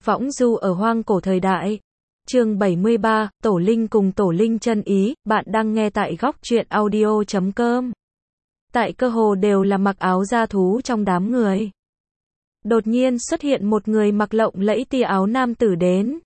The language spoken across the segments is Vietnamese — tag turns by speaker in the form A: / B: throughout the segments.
A: Võng du ở hoang cổ thời đại. Chương 73, Tổ Linh cùng Tổ Linh chân ý, bạn đang nghe tại góc truyện audio.com. Tại cơ hồ đều là mặc áo da thú trong đám người. Đột nhiên xuất hiện một người mặc lộng lẫy tia áo nam tử đến.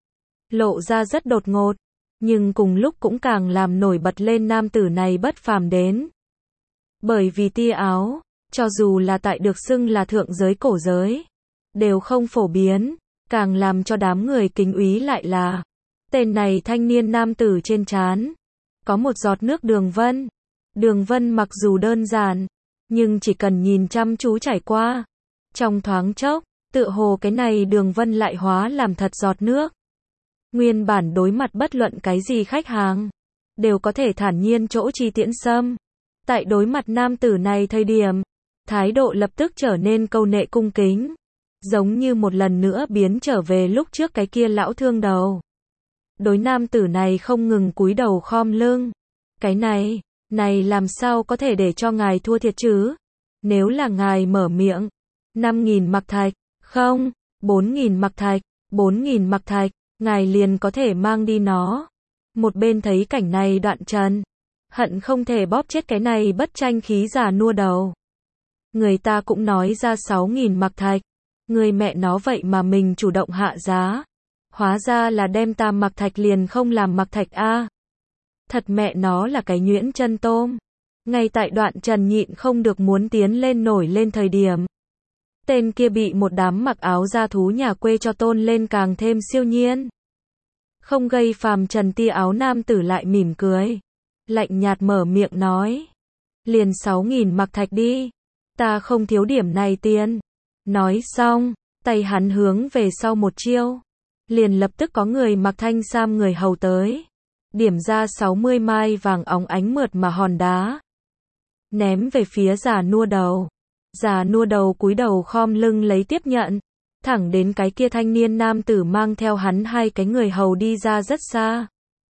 A: Lộ ra rất đột ngột, nhưng cùng lúc cũng càng làm nổi bật lên nam tử này bất phàm đến. Bởi vì tia áo, cho dù là tại được xưng là thượng giới cổ giới, đều không phổ biến, càng làm cho đám người kính úy lại là tên này thanh niên nam tử trên trán có một giọt nước đường vân. Đường vân mặc dù đơn giản, nhưng chỉ cần nhìn chăm chú trải qua, trong thoáng chốc, tựa hồ cái này đường vân lại hóa làm thật giọt nước. Nguyên bản đối mặt bất luận cái gì khách hàng, đều có thể thản nhiên chỗ chi tiễn sâm. Tại đối mặt nam tử này thời điểm, thái độ lập tức trở nên câu nệ cung kính, giống như một lần nữa biến trở về lúc trước cái kia lão thương đầu. Đối nam tử này không ngừng cúi đầu khom lưng. Cái này làm sao có thể để cho ngài thua thiệt chứ? Nếu là ngài mở miệng, 5.000 mặc thạch, không, 4.000 mặc thạch, 4.000 mặc thạch, ngài liền có thể mang đi nó. Một bên thấy cảnh này Đoạn Trần hận không thể bóp chết cái này bất tranh khí già nua đầu. Người ta cũng nói ra 6.000 mặc thạch, người mẹ nó vậy mà mình chủ động hạ giá. Hóa ra là đem ta mặc thạch liền không làm mặc thạch a. Thật mẹ nó là cái nhuyễn chân tôm. Ngay tại Đoạn Trần nhịn không được muốn tiến lên nổi lên thời điểm, tên kia bị một đám mặc áo da thú nhà quê cho tôn lên càng thêm siêu nhiên. Không gây phàm trần tia áo nam tử lại mỉm cười, lạnh nhạt mở miệng nói, liền 6.000 mặc thạch đi, ta không thiếu điểm này tiền. Nói xong, tay hắn hướng về sau một chiêu, liền lập tức có người mặc thanh sam người hầu tới, điểm ra 60 mai vàng óng ánh mượt mà hòn đá, ném về phía già nua đầu. Già nua đầu cúi đầu khom lưng lấy tiếp nhận, thẳng đến cái kia thanh niên nam tử mang theo hắn hai cái người hầu đi ra rất xa.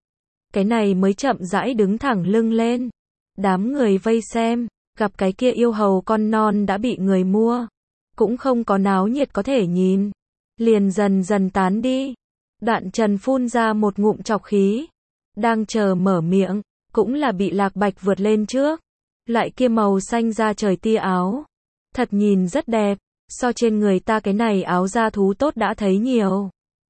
A: Cái này mới chậm rãi đứng thẳng lưng lên. Đám người vây xem, gặp cái kia yêu hầu con non đã bị người mua, cũng không có náo nhiệt có thể nhìn, liền dần dần tán đi. Đoạn Trần phun ra một ngụm trọc khí, đang chờ mở miệng, cũng là bị Lạc Bạch vượt lên trước. Loại kia màu xanh da trời tia áo, thật nhìn rất đẹp, so trên người ta cái này áo da thú tốt đã thấy nhiều.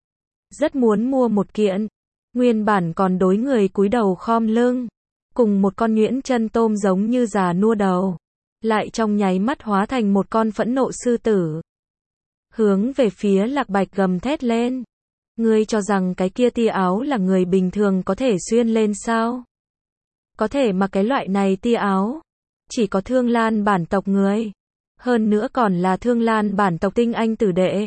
A: Rất muốn mua một kiện, nguyên bản còn đối người cúi đầu khom lưng, cùng một con nhuyễn chân tôm giống như già nua đầu, lại trong nháy mắt hóa thành một con phẫn nộ sư tử. Hướng về phía Lạc Bạch gầm thét lên. Ngươi cho rằng cái kia tia áo là người bình thường có thể xuyên lên sao? Có thể mặc cái loại này tia áo, chỉ có Thương Lan bản tộc người. Hơn nữa còn là Thương Lan bản tộc tinh anh tử đệ.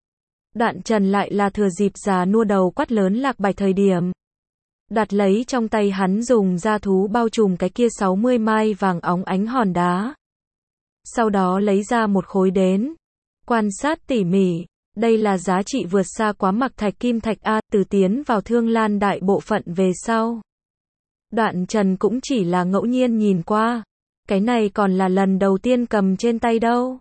A: Đoạn Trần lại là thừa dịp già nua đầu quát lớn Lạc Bạch thời điểm, đặt lấy trong tay hắn dùng da thú bao trùm cái kia 60 mai vàng óng ánh hòn đá. Sau đó lấy ra một khối đến, quan sát tỉ mỉ, đây là giá trị vượt xa quá mặc thạch kim thạch a. Từ tiến vào Thương Lan đại bộ phận về sau, Đoạn Trần cũng chỉ là ngẫu nhiên nhìn qua, cái này còn là lần đầu tiên cầm trên tay đâu.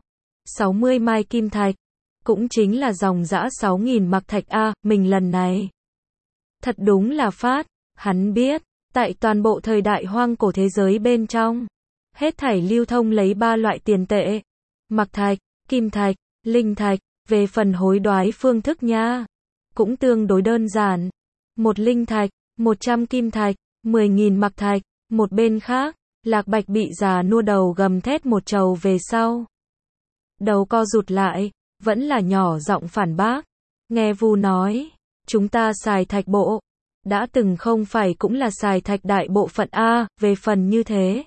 A: 60 mai kim thạch, cũng chính là dòng dã 6.000 mặc thạch a. Mình lần này thật đúng là phát. Hắn biết, tại toàn bộ thời đại hoang cổ thế giới bên trong, hết thảy lưu thông lấy 3 loại tiền tệ: mặc thạch, kim thạch, linh thạch. Về phần hối đoái phương thức nha, cũng tương đối đơn giản. 1 linh thạch, 100 kim thạch, 10.000 mặc thạch. Một bên khác, Lạc Bạch bị già nua đầu gầm thét một trầu về sau, đầu co rụt lại, vẫn là nhỏ giọng phản bác. Nghe Vu nói, chúng ta xài thạch bộ, đã từng không phải cũng là xài thạch đại bộ phận a. Về phần như thế,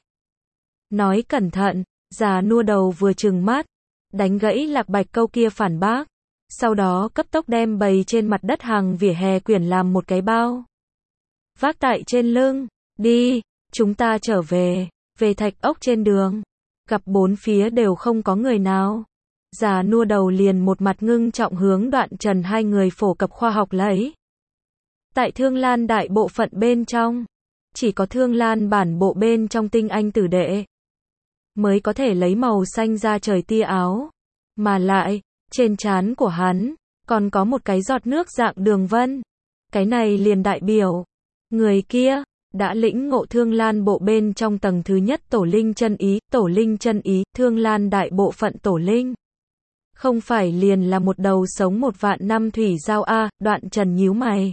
A: nói cẩn thận. Già nua đầu vừa trừng mắt, đánh gãy Lạc Bạch câu kia phản bác, sau đó cấp tốc đem bày trên mặt đất hàng vỉa hè quyển làm một cái bao, vác tại trên lưng. Đi, chúng ta trở về. Về thạch ốc trên đường, gặp bốn phía đều không có người nào, già nua đầu liền một mặt ngưng trọng hướng Đoạn Trần hai người phổ cập khoa học lấy. Tại Thương Lan đại bộ phận bên trong, chỉ có Thương Lan bản bộ bên trong tinh anh tử đệ mới có thể lấy màu xanh da trời tia áo, mà lại, trên trán của hắn, còn có một cái giọt nước dạng đường vân. Cái này liền đại biểu, người kia đã lĩnh ngộ Thương Lan bộ bên trong tầng thứ nhất tổ linh chân ý, Thương Lan đại bộ phận tổ linh. Không phải liền là một đầu sống 1.000 năm thủy giao a, Đoạn Trần nhíu mày.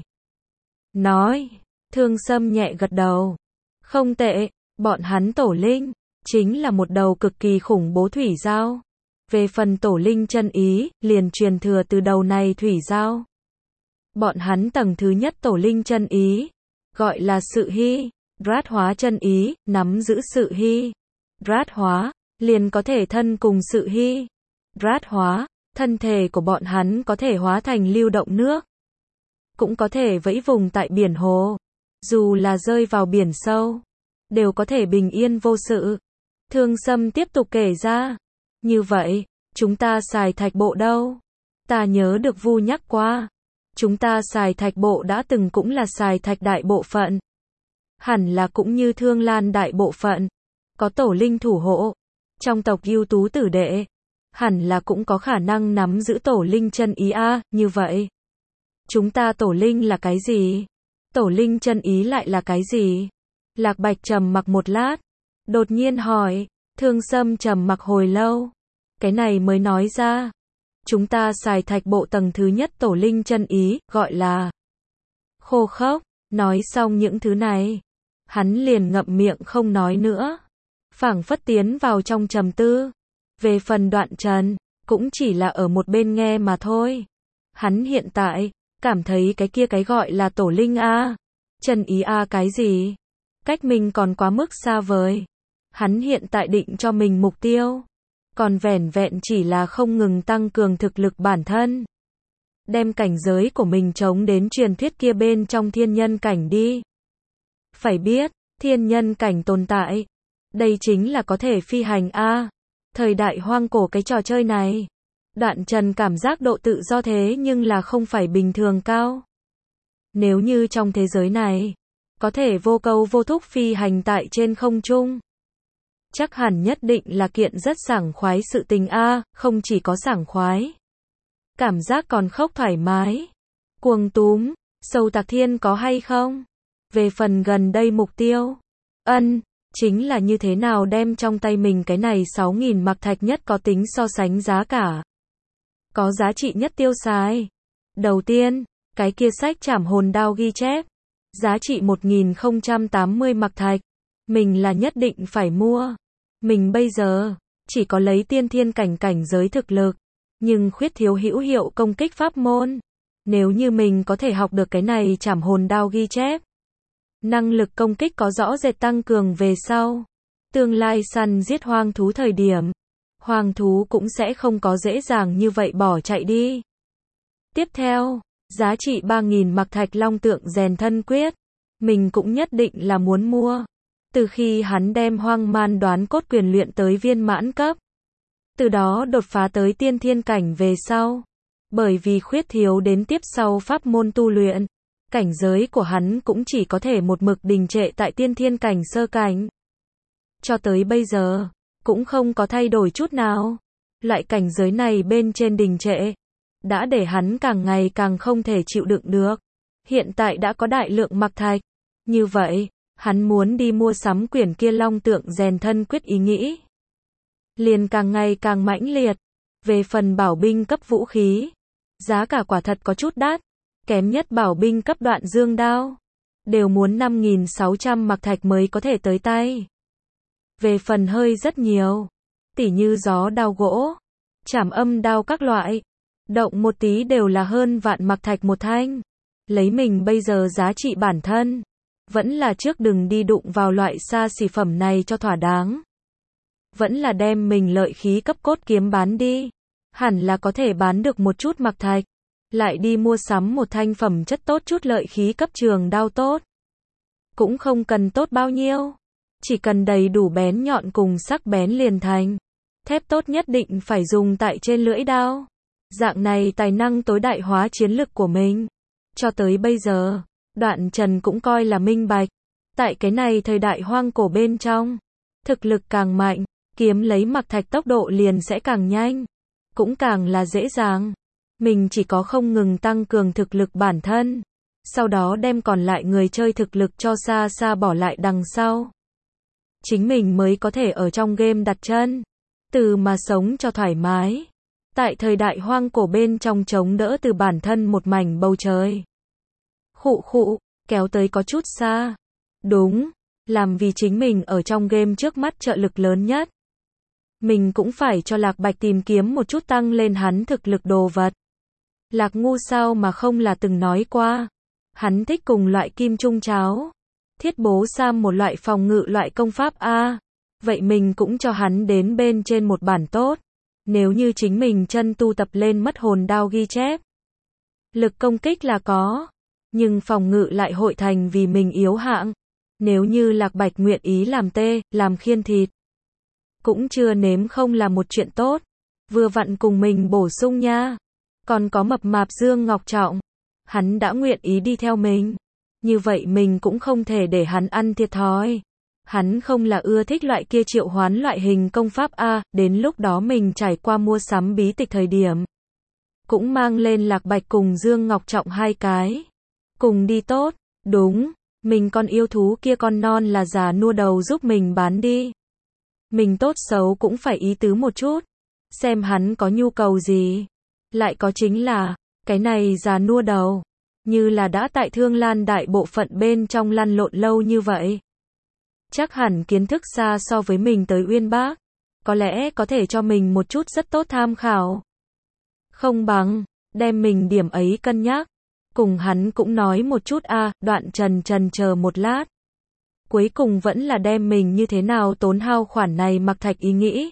A: Nói, Thương Sâm nhẹ gật đầu. Không tệ, bọn hắn tổ linh, chính là một đầu cực kỳ khủng bố thủy giao. Về phần tổ linh chân ý, liền truyền thừa từ đầu này thủy giao. Bọn hắn tầng thứ nhất tổ linh chân ý, gọi là sự hy, Rát hóa chân ý, nắm giữ sự hy. Rát hóa, liền có thể thân cùng sự hy. Rát hóa, thân thể của bọn hắn có thể hóa thành lưu động nước. Cũng có thể vẫy vùng tại biển hồ. Dù là rơi vào biển sâu, đều có thể bình yên vô sự. Thương Sâm tiếp tục kể ra. Như vậy, chúng ta xài thạch bộ đâu? Ta nhớ được Vu nhắc qua. Chúng ta xài thạch bộ đã từng cũng là xài thạch đại bộ phận. Hẳn là cũng như Thương Lan đại bộ phận. Có tổ linh thủ hộ. Trong tộc ưu tú tử đệ, hẳn là cũng có khả năng nắm giữ tổ linh chân ý a, như vậy. Chúng ta tổ linh là cái gì? Tổ linh chân ý lại là cái gì? Lạc Bạch trầm mặc một lát, đột nhiên hỏi. Thương Sâm trầm mặc hồi lâu, cái này mới nói ra. Chúng ta xài thạch bộ tầng thứ nhất tổ linh chân ý, gọi là khô khốc. Nói xong những thứ này, hắn liền ngậm miệng không nói nữa, phảng phất tiến vào trong trầm tư. Về phần Đoạn Trần, cũng chỉ là ở một bên nghe mà thôi. Hắn hiện tại cảm thấy cái gọi là tổ linh a, chân ý a cái gì, cách mình còn quá mức xa vời. Hắn hiện tại định cho mình mục tiêu, còn vẻn vẹn chỉ là không ngừng tăng cường thực lực bản thân, đem cảnh giới của mình chống đến truyền thuyết kia bên trong thiên nhân cảnh đi. Phải biết, thiên nhân cảnh tồn tại, đây chính là có thể phi hành a. Thời đại hoang cổ cái trò chơi này, Đoạn Trần cảm giác độ tự do thế nhưng là không phải bình thường cao. Nếu như trong thế giới này, có thể vô câu vô thúc phi hành tại trên không trung, chắc hẳn nhất định là kiện rất sảng khoái sự tình a, không chỉ có sảng khoái, cảm giác còn khốc thoải mái, cuồng túm, sâu tạc thiên có hay không? Về phần gần đây mục tiêu, chính là như thế nào đem trong tay mình cái này 6.000 mặc thạch nhất có tính so sánh giá cả, có giá trị nhất tiêu xài. Đầu tiên, cái kia sách trảm hồn đao ghi chép, giá trị 1080 mặc thạch, mình là nhất định phải mua. Mình bây giờ, chỉ có lấy tiên thiên cảnh giới thực lực, nhưng khuyết thiếu hữu hiệu công kích pháp môn. Nếu như mình có thể học được cái này trảm hồn đao ghi chép, năng lực công kích có rõ rệt tăng cường về sau, tương lai săn giết hoang thú thời điểm, hoang thú cũng sẽ không có dễ dàng như vậy bỏ chạy đi. Tiếp theo, giá trị 3.000 mặc thạch long tượng rèn thân quyết, mình cũng nhất định là muốn mua. Từ khi hắn đem hoang man đoán cốt quyền luyện tới viên mãn cấp, từ đó đột phá tới tiên thiên cảnh về sau, bởi vì khuyết thiếu đến tiếp sau pháp môn tu luyện, cảnh giới của hắn cũng chỉ có thể một mực đình trệ tại tiên thiên cảnh sơ cảnh. Cho tới bây giờ, cũng không có thay đổi chút nào. Loại cảnh giới này bên trên đình trệ, đã để hắn càng ngày càng không thể chịu đựng được. Hiện tại đã có đại lượng mặc thạch. Như vậy, hắn muốn đi mua sắm quyển kia long tượng rèn thân quyết ý nghĩ liền càng ngày càng mãnh liệt. Về phần bảo binh cấp vũ khí, giá cả quả thật có chút đắt. Kém nhất bảo binh cấp đoạn dương đao, đều muốn 5.600 mặc thạch mới có thể tới tay. Về phần hơi rất nhiều, tỉ như gió đao gỗ, trảm âm đao các loại, động một tí đều là hơn vạn mặc thạch một thanh. Lấy mình bây giờ giá trị bản thân, vẫn là trước đừng đi đụng vào loại xa xỉ phẩm này cho thỏa đáng. Vẫn là đem mình lợi khí cấp cốt kiếm bán đi, hẳn là có thể bán được một chút mặc thạch, lại đi mua sắm một thanh phẩm chất tốt chút lợi khí cấp trường đao tốt. Cũng không cần tốt bao nhiêu, chỉ cần đầy đủ bén nhọn cùng sắc bén liền thành. Thép tốt nhất định phải dùng tại trên lưỡi đao. Dạng này tài năng tối đại hóa chiến lực của mình. Cho tới bây giờ, Đoạn Trần cũng coi là minh bạch. Tại cái này thời đại hoang cổ bên trong, thực lực càng mạnh, kiếm lấy mặc thạch tốc độ liền sẽ càng nhanh, cũng càng là dễ dàng. Mình chỉ có không ngừng tăng cường thực lực bản thân, sau đó đem còn lại người chơi thực lực cho xa xa bỏ lại đằng sau. Chính mình mới có thể ở trong game đặt chân, từ mà sống cho thoải mái. Tại thời đại hoang cổ bên trong chống đỡ từ bản thân một mảnh bầu trời. Khụ khụ, kéo tới có chút xa. Đúng, làm vì chính mình ở trong game trước mắt trợ lực lớn nhất. Mình cũng phải cho Lạc Bạch tìm kiếm một chút tăng lên hắn thực lực đồ vật. Lạc ngu sao mà không là từng nói qua. Hắn thích cùng loại kim trung cháo. Thiết bố Sam một loại phòng ngự loại công pháp A. Vậy mình cũng cho hắn đến bên trên một bản tốt. Nếu như chính mình chân tu tập lên mất hồn đao ghi chép. Lực công kích là có. Nhưng phòng ngự lại hội thành vì mình yếu hạng. Nếu như Lạc Bạch nguyện ý làm tê, làm khiên thịt. Cũng chưa nếm không là một chuyện tốt. Vừa vặn cùng mình bổ sung nha. Còn có mập mạp Dương Ngọc Trọng. Hắn đã nguyện ý đi theo mình. Như vậy mình cũng không thể để hắn ăn thiệt thòi. Hắn không là ưa thích loại kia triệu hoán loại hình công pháp A, đến lúc đó mình trải qua mua sắm bí tịch thời điểm. Cũng mang lên Lạc Bạch cùng Dương Ngọc Trọng hai cái. Cùng đi tốt, đúng, mình con yêu thú kia con non là già nua đầu giúp mình bán đi. Mình tốt xấu cũng phải ý tứ một chút, xem hắn có nhu cầu gì. Lại có chính là, cái này già nua đầu, như là đã tại Thương Lan đại bộ phận bên trong lăn lộn lâu như vậy. Chắc hẳn kiến thức xa so với mình tới Uyên Bác, có lẽ có thể cho mình một chút rất tốt tham khảo. Không bằng, đem mình điểm ấy cân nhắc, cùng hắn cũng nói một chút Đoạn Trần chờ một lát. Cuối cùng vẫn là đem mình như thế nào tốn hao khoản này mặc thạch ý nghĩ.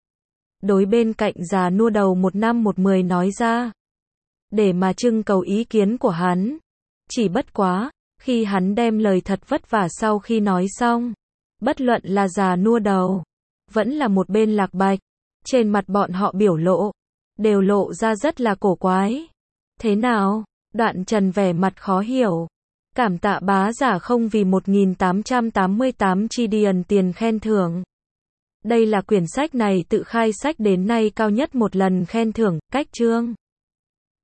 A: Đối bên cạnh già nua đầu 1 năm 1 10 nói ra. Để mà trưng cầu ý kiến của hắn. Chỉ bất quá, khi hắn đem lời thật vất vả sau khi nói xong. Bất luận là già nua đầu, vẫn là một bên Lạc Bạch. Trên mặt bọn họ biểu lộ, đều lộ ra rất là cổ quái. Thế nào? Đoạn Trần vẻ mặt khó hiểu. Cảm tạ bá giả không vì 1888 chi điền tiền khen thưởng. Đây là quyển sách này tự khai sách đến nay cao nhất một lần khen thưởng, cách chương.